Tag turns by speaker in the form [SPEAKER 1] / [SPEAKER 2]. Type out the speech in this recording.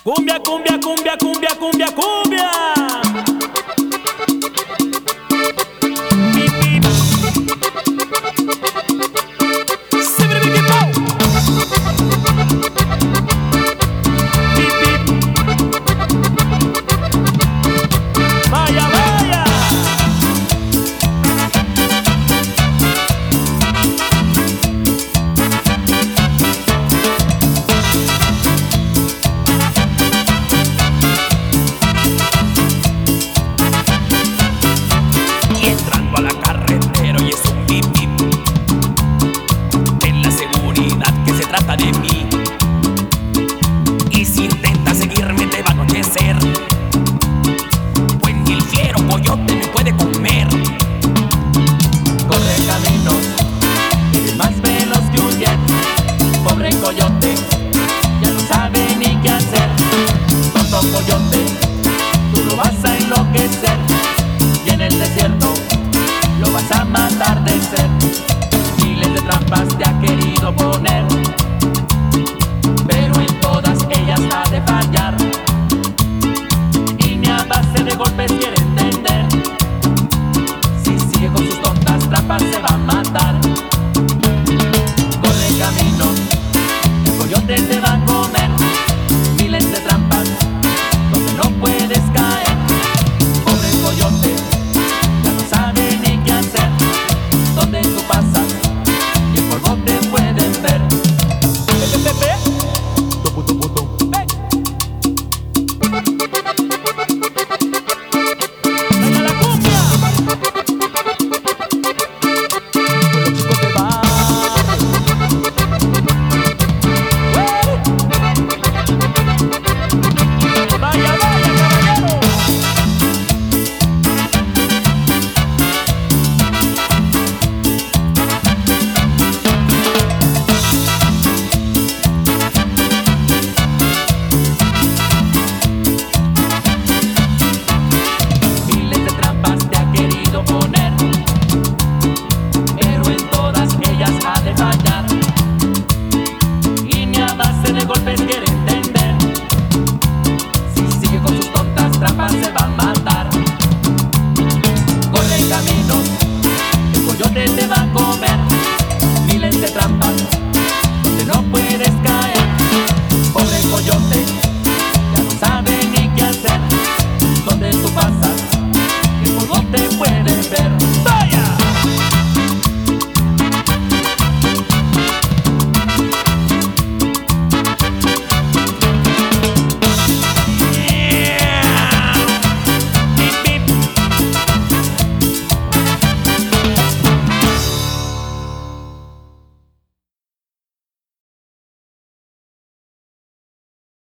[SPEAKER 1] Cumbia, cumbia, cumbia, cumbia, cumbia, cumbia. Bip, bip. Sibre, bip, bip, pow. Bip, bip. Vaya, vaya. Y entrando a la carretera y es un bip bip. En la seguridad que se trata de mí. Y si intentas seguirme te va a anochecer, pues ni el fiero coyote me puede comer.
[SPEAKER 2] Corre camino, eres más veloz que un jet. Pobre coyote, ya no sabe ni qué hacer. Tonto coyote, tú lo vas a enloquecer. Y en el desierto lo vas a matar de sed. Miles de trampas te ha querido poner, pero en todas ellas ha de fallar. Y ni a base de golpes quiere entender. Si sigue con sus tontas trampas se va a matar. Corre camino, el coyote te va a comer. Miles de trampas donde no puedes caer. Pobre coyote, ya no sabe ni qué hacer. Donde tú pasas y el polvo te pueden ver.
[SPEAKER 1] Pepe,
[SPEAKER 2] Tupu, tupu, tu.
[SPEAKER 1] venga la cumbia.
[SPEAKER 2] Los chicos de barrio.
[SPEAKER 1] Vaya, vaya, caballero.
[SPEAKER 2] Miles de trampas te ha querido poner, pero en todas ellas ha de fallar. Y ni a base de golpes quiere entender. Si sigue con sus tontas trampas se va a matar. Corre camino, el coyote te va a comer. Miles de trampas donde no puedes caer. Pobre coyote,